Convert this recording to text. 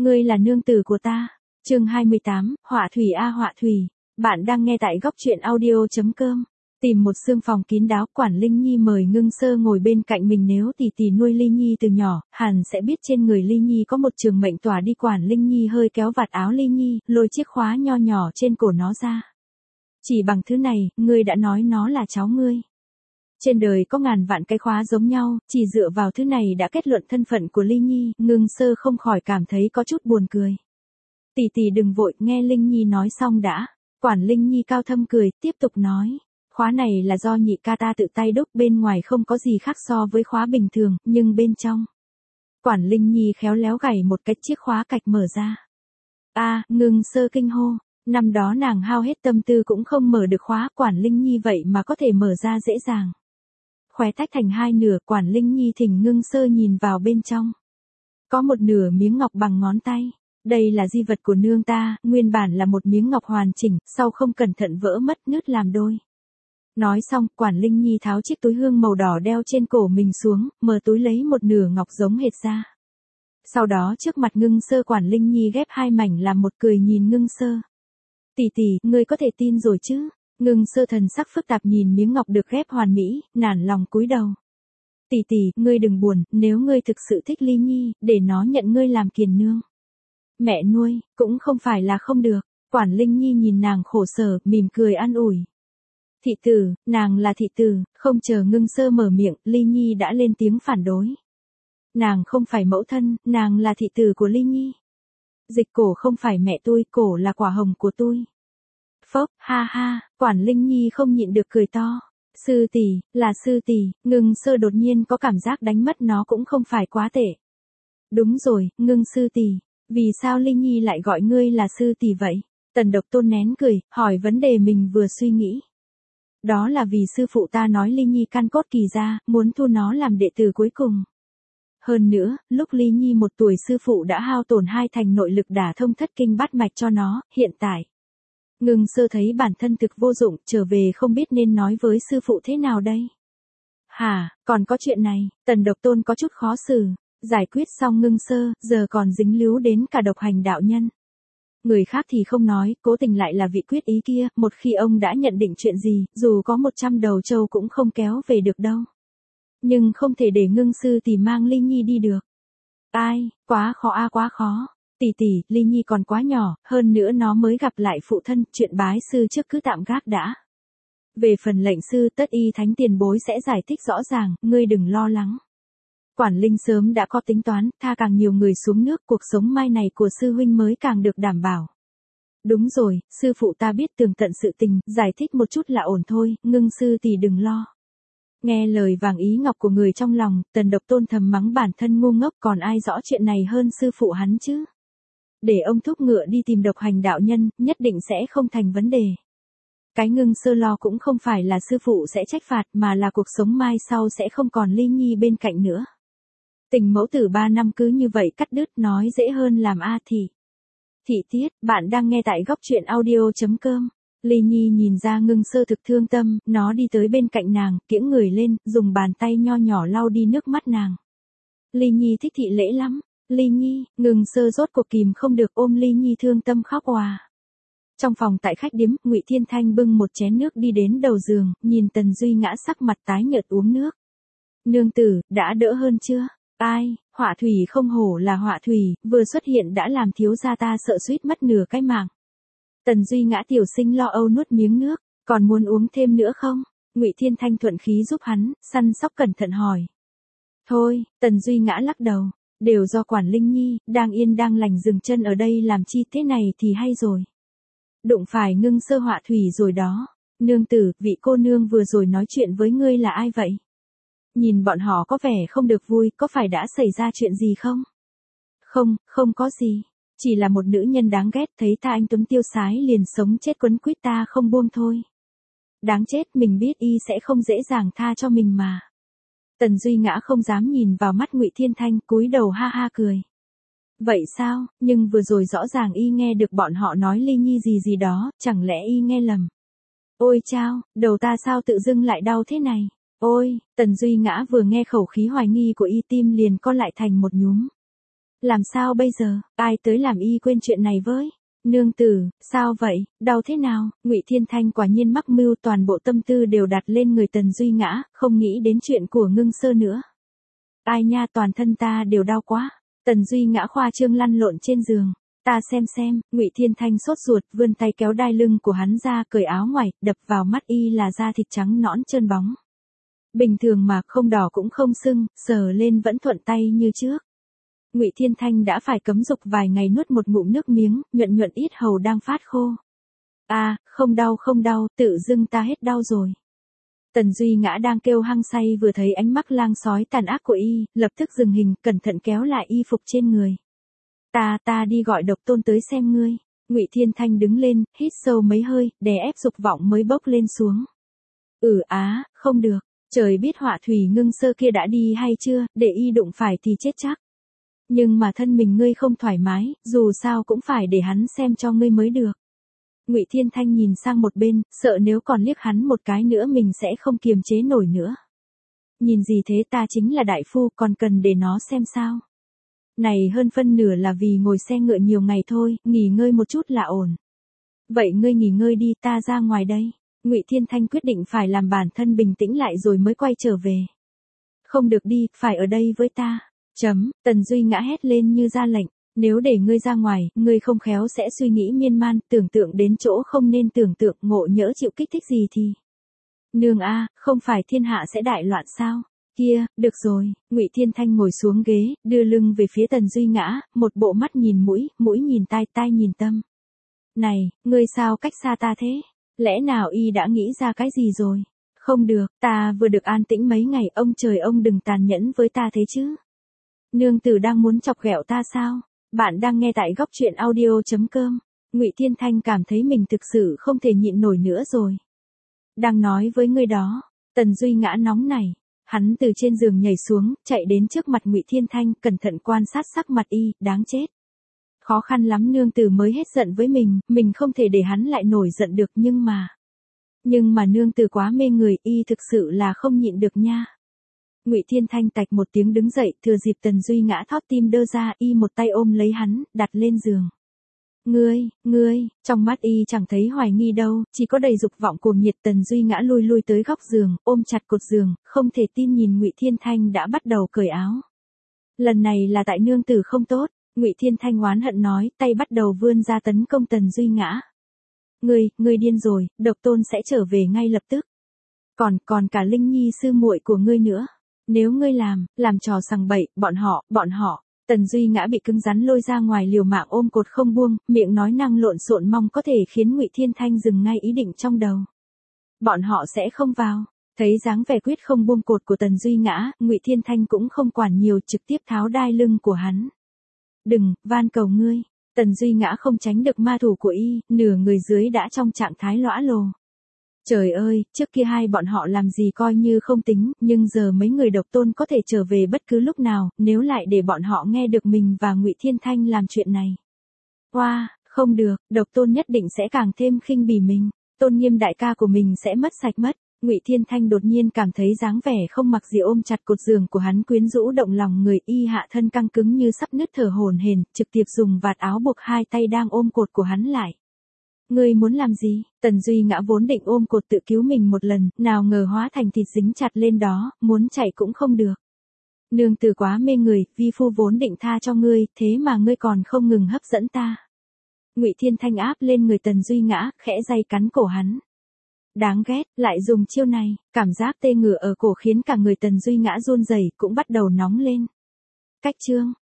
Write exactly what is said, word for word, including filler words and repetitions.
ngươi là nương tử của ta. Chương hai mươi tám, Họa thủy a họa thủy. Bạn đang nghe tại góc truyện audio.com. Tìm một xương phòng kín đáo, Quản Linh Nhi mời Ngưng Sơ ngồi bên cạnh mình. Nếu tỷ tỷ nuôi Ly Nhi từ nhỏ, hẳn sẽ biết trên người Ly Nhi có một trường mệnh tỏa đi. Quản Linh Nhi hơi kéo vạt áo Ly Nhi, lôi chiếc khóa nho nhỏ trên cổ nó ra. Chỉ bằng thứ này, ngươi đã nói nó là cháu ngươi. Trên đời có ngàn vạn cái khóa giống nhau, chỉ dựa vào thứ này đã kết luận thân phận của Ly Nhi. Ngưng Sơ không khỏi cảm thấy có chút buồn cười. Tỷ tỷ đừng vội, nghe Linh Nhi nói xong đã. Quản Linh Nhi cao thâm cười, tiếp tục nói. Khóa này là do nhị ca ta tự tay đúc, bên ngoài không có gì khác so với khóa bình thường, nhưng bên trong. Quản Linh Nhi khéo léo gảy một cái chiếc khóa cạch mở ra. A, Ngưng Sơ kinh hô. Năm đó nàng hao hết tâm tư cũng không mở được khóa, Quản Linh Nhi vậy mà có thể mở ra dễ dàng. Khóe tách thành hai nửa, Quản Linh Nhi thỉnh Ngưng Sơ nhìn vào bên trong. Có một nửa miếng ngọc bằng ngón tay. Đây là di vật của nương ta, nguyên bản là một miếng ngọc hoàn chỉnh, sau không cẩn thận vỡ mất nứt làm đôi. Nói xong, Quản Linh Nhi tháo chiếc túi hương màu đỏ đeo trên cổ mình xuống, mở túi lấy một nửa ngọc giống hệt ra. Sau đó trước mặt Ngưng Sơ, Quản Linh Nhi ghép hai mảnh làm một, cười nhìn Ngưng Sơ. Tỷ tỷ, ngươi có thể tin rồi chứ? Ngưng Sơ thần sắc phức tạp nhìn miếng ngọc được ghép hoàn mỹ, nản lòng cúi đầu. Tỷ tỷ, ngươi đừng buồn, nếu ngươi thực sự thích Ly Nhi, để nó nhận ngươi làm kiền nương. Mẹ nuôi, cũng không phải là không được. Quản Linh Nhi nhìn nàng khổ sở, mỉm cười an ủi. Thị tử, nàng là thị tử. Không chờ Ngưng Sơ mở miệng, Ly Nhi đã lên tiếng phản đối. Nàng không phải mẫu thân, nàng là thị tử của Ly Nhi. Dịch cổ không phải mẹ tôi, cổ là quả hồng của tôi. Phốc, ha ha, Quản Linh Nhi không nhịn được cười to. Sư tỷ, là sư tỷ. Ngưng Sơ đột nhiên có cảm giác đánh mất nó cũng không phải quá tệ. Đúng rồi, Ngưng sư tỷ. Vì sao Ly Nhi lại gọi ngươi là sư tỷ vậy? Tần Độc Tôn nén cười, hỏi vấn đề mình vừa suy nghĩ. Đó là vì sư phụ ta nói Ly Nhi căn cốt kỳ ra, muốn thu nó làm đệ tử cuối cùng. Hơn nữa, lúc Ly Nhi một tuổi sư phụ đã hao tổn hai thành nội lực đả thông thất kinh bát mạch cho nó, hiện tại. Ngưng Sơ thấy bản thân thực vô dụng, trở về không biết nên nói với sư phụ thế nào đây. Hả, còn có chuyện này, Tần Độc Tôn có chút khó xử. Giải quyết xong Ngưng Sơ, giờ còn dính líu đến cả Độc Hành đạo nhân. Người khác thì không nói, cố tình lại là vị quyết ý kia, một khi ông đã nhận định chuyện gì, dù có một trăm đầu trâu cũng không kéo về được đâu. Nhưng không thể để Ngưng sư tỷ mang Ly Nhi đi được. Ai, quá khó a quá khó. Tỷ tỷ, Ly Nhi còn quá nhỏ, hơn nữa nó mới gặp lại phụ thân, chuyện bái sư trước cứ tạm gác đã. Về phần lệnh sư, tất y thánh tiền bối sẽ giải thích rõ ràng, ngươi đừng lo lắng. Quản Linh sớm đã có tính toán, tha càng nhiều người xuống nước, cuộc sống mai này của sư huynh mới càng được đảm bảo. Đúng rồi, sư phụ ta biết tường tận sự tình, giải thích một chút là ổn thôi, Ngưng sư tỷ đừng lo. Nghe lời vàng ý ngọc của người trong lòng, Tần Độc Tôn thầm mắng bản thân ngu ngốc, còn ai rõ chuyện này hơn sư phụ hắn chứ. Để ông thúc ngựa đi tìm Độc Hành đạo nhân, nhất định sẽ không thành vấn đề. Cái Ngưng Sơ lo cũng không phải là sư phụ sẽ trách phạt, mà là cuộc sống mai sau sẽ không còn Ly Nhi bên cạnh nữa. Tình mẫu tử ba năm cứ như vậy cắt đứt, nói dễ hơn làm a thị. Thị tiết, bạn đang nghe tại góc truyện audio.com. Ly Nhi nhìn ra Ngưng Sơ thực thương tâm, nó đi tới bên cạnh nàng, kiễng người lên, dùng bàn tay nho nhỏ lau đi nước mắt nàng. Ly Nhi thích thị lễ lắm. Ly Nhi, Ngưng Sơ rốt cuộc kìm không được ôm Ly Nhi thương tâm khóc òa. Trong phòng tại khách điếm, Ngụy Thiên Thanh bưng một chén nước đi đến đầu giường, nhìn Tần Duy ngã sắc mặt tái nhợt uống nước. Nương tử, đã đỡ hơn chưa? Ai, Họa thủy không hổ là Họa thủy, vừa xuất hiện đã làm thiếu gia ta sợ suýt mất nửa cái mạng. Tần Duy ngã tiểu sinh lo âu nuốt miếng nước, còn muốn uống thêm nữa không? Ngụy Thiên Thanh thuận khí giúp hắn, săn sóc cẩn thận hỏi. Thôi, Tần Duy ngã lắc đầu, đều do Quản Linh Nhi, đang yên đang lành dừng chân ở đây làm chi thế này thì hay rồi. Đụng phải Ngưng Sơ Họa thủy rồi đó. Nương tử, vị cô nương vừa rồi nói chuyện với ngươi là ai vậy? Nhìn bọn họ có vẻ không được vui, có phải đã xảy ra chuyện gì không? Không, không có gì. Chỉ là một nữ nhân đáng ghét, thấy ta anh tuấn tiêu sái liền sống chết quấn quýt ta không buông thôi. Đáng chết, mình biết y sẽ không dễ dàng tha cho mình mà. Tần Duy ngã không dám nhìn vào mắt Ngụy Thiên Thanh, cúi đầu ha ha cười. Vậy sao, nhưng vừa rồi rõ ràng y nghe được bọn họ nói Ly Nhi gì gì đó, chẳng lẽ y nghe lầm? Ôi chao, đầu ta sao tự dưng lại đau thế này? Ôi, Tần Duy ngã vừa nghe khẩu khí hoài nghi của y tim liền co lại thành một nhúm. Làm sao bây giờ, ai tới làm y quên chuyện này với? Nương tử, sao vậy, đau thế nào? Ngụy Thiên Thanh quả nhiên mắc mưu, toàn bộ tâm tư đều đặt lên người Tần Duy Ngã, không nghĩ đến chuyện của Ngưng Sơ nữa. Ai nha, toàn thân ta đều đau quá. Tần Duy Ngã khoa trương lăn lộn trên giường. Ta xem xem, Ngụy Thiên Thanh sốt ruột, vươn tay kéo đai lưng của hắn ra, cởi áo ngoài, đập vào mắt y là da thịt trắng nõn trơn bóng. Bình thường mà, không đỏ cũng không sưng, sờ lên vẫn thuận tay như trước. Ngụy Thiên Thanh đã phải cấm dục vài ngày, nuốt một ngụm nước miếng, nhuận nhuận yết hầu đang phát khô. À, không đau không đau, tự dưng ta hết đau rồi. Tần Duy Ngã đang kêu hăng say, vừa thấy ánh mắt lang sói tàn ác của y, lập tức dừng hình, cẩn thận kéo lại y phục trên người. Ta, ta đi gọi Độc Tôn tới xem ngươi. Ngụy Thiên Thanh đứng lên, hít sâu mấy hơi, đè ép dục vọng mới bốc lên xuống. Ừ á, không được, trời biết Họa Thủy Ngưng Sơ kia đã đi hay chưa, để y đụng phải thì chết chắc. Nhưng mà thân mình ngươi không thoải mái, dù sao cũng phải để hắn xem cho ngươi mới được. Ngụy Thiên Thanh nhìn sang một bên, sợ nếu còn liếc hắn một cái nữa mình sẽ không kiềm chế nổi nữa. Nhìn gì thế, ta chính là đại phu, còn cần để nó xem sao? Này hơn phân nửa là vì ngồi xe ngựa nhiều ngày thôi, nghỉ ngơi một chút là ổn. Vậy ngươi nghỉ ngơi đi, ta ra ngoài đây. Ngụy Thiên Thanh quyết định phải làm bản thân bình tĩnh lại rồi mới quay trở về. Không được đi, phải ở đây với ta. Chấm, Tần Duy Ngã hét lên như ra lệnh. Nếu để ngươi ra ngoài, ngươi không khéo sẽ suy nghĩ miên man, tưởng tượng đến chỗ không nên tưởng tượng, ngộ nhỡ chịu kích thích gì thì. Nương a, không phải thiên hạ sẽ đại loạn sao? Kia, được rồi. Ngụy Thiên Thanh ngồi xuống ghế, đưa lưng về phía Tần Duy Ngã, một bộ mắt nhìn mũi, mũi nhìn tai, tai nhìn tâm. Này, ngươi sao cách xa ta thế? Lẽ nào y đã nghĩ ra cái gì rồi? Không được, ta vừa được an tĩnh mấy ngày, ông trời ông đừng tàn nhẫn với ta thế chứ. Nương tử đang muốn chọc ghẹo ta sao? Bạn đang nghe tại góc truyện audio chấm com. Ngụy Thiên Thanh cảm thấy mình thực sự không thể nhịn nổi nữa rồi. Đang nói với ngươi đó. Tần Duy Ngã nóng nảy. Hắn từ trên giường nhảy xuống, chạy đến trước mặt Ngụy Thiên Thanh, cẩn thận quan sát sắc mặt y, đáng chết. Khó khăn lắm nương tử mới hết giận với mình, mình không thể để hắn lại nổi giận được, nhưng mà... Nhưng mà nương tử quá mê người, y thực sự là không nhịn được nha. Ngụy Thiên Thanh tạch một tiếng đứng dậy, thừa dịp Tần Duy Ngã thót tim đơ ra, y một tay ôm lấy hắn, đặt lên giường. Ngươi, ngươi, trong mắt y chẳng thấy hoài nghi đâu, chỉ có đầy dục vọng cuồng nhiệt. Tần Duy Ngã lui lui tới góc giường, ôm chặt cột giường, không thể tin nhìn Ngụy Thiên Thanh đã bắt đầu cởi áo. Lần này là tại nương tử không tốt, Ngụy Thiên Thanh oán hận nói, tay bắt đầu vươn ra tấn công Tần Duy Ngã. Ngươi, ngươi điên rồi, Độc Tôn sẽ trở về ngay lập tức. Còn, còn cả Linh Nhi sư muội của ngươi nữa. Nếu ngươi làm, làm trò sằng bậy, bọn họ, bọn họ. Tần Duy Ngã bị cứng rắn lôi ra ngoài, liều mạng ôm cột không buông, miệng nói năng lộn xộn mong có thể khiến Ngụy Thiên Thanh dừng ngay ý định trong đầu. Bọn họ sẽ không vào. Thấy dáng vẻ quyết không buông cột của Tần Duy Ngã, Ngụy Thiên Thanh cũng không quản nhiều, trực tiếp tháo đai lưng của hắn. Đừng, van cầu ngươi. Tần Duy Ngã không tránh được ma thủ của y, nửa người dưới đã trong trạng thái lõa lồ. Trời ơi, trước kia hai bọn họ làm gì coi như không tính, nhưng giờ mấy người Độc Tôn có thể trở về bất cứ lúc nào, nếu lại để bọn họ nghe được mình và Ngụy Thiên Thanh làm chuyện này. Oa, wow, không được, Độc Tôn nhất định sẽ càng thêm khinh bỉ mình, tôn nghiêm đại ca của mình sẽ mất sạch mất. Ngụy Thiên Thanh đột nhiên cảm thấy dáng vẻ không mặc gì ôm chặt cột giường của hắn quyến rũ động lòng người, y hạ thân căng cứng như sắp nứt thở hổn hển, trực tiếp dùng vạt áo buộc hai tay đang ôm cột của hắn lại. Ngươi muốn làm gì? Tần Duy Ngã vốn định ôm cột tự cứu mình một lần, nào ngờ hóa thành thịt dính chặt lên đó, muốn chạy cũng không được. Nương tử quá mê người, vi phu vốn định tha cho ngươi, thế mà ngươi còn không ngừng hấp dẫn ta. Ngụy Thiên Thanh áp lên người Tần Duy Ngã, khẽ day cắn cổ hắn. Đáng ghét, lại dùng chiêu này, cảm giác tê ngửa ở cổ khiến cả người Tần Duy Ngã run rẩy, cũng bắt đầu nóng lên. Cách chương,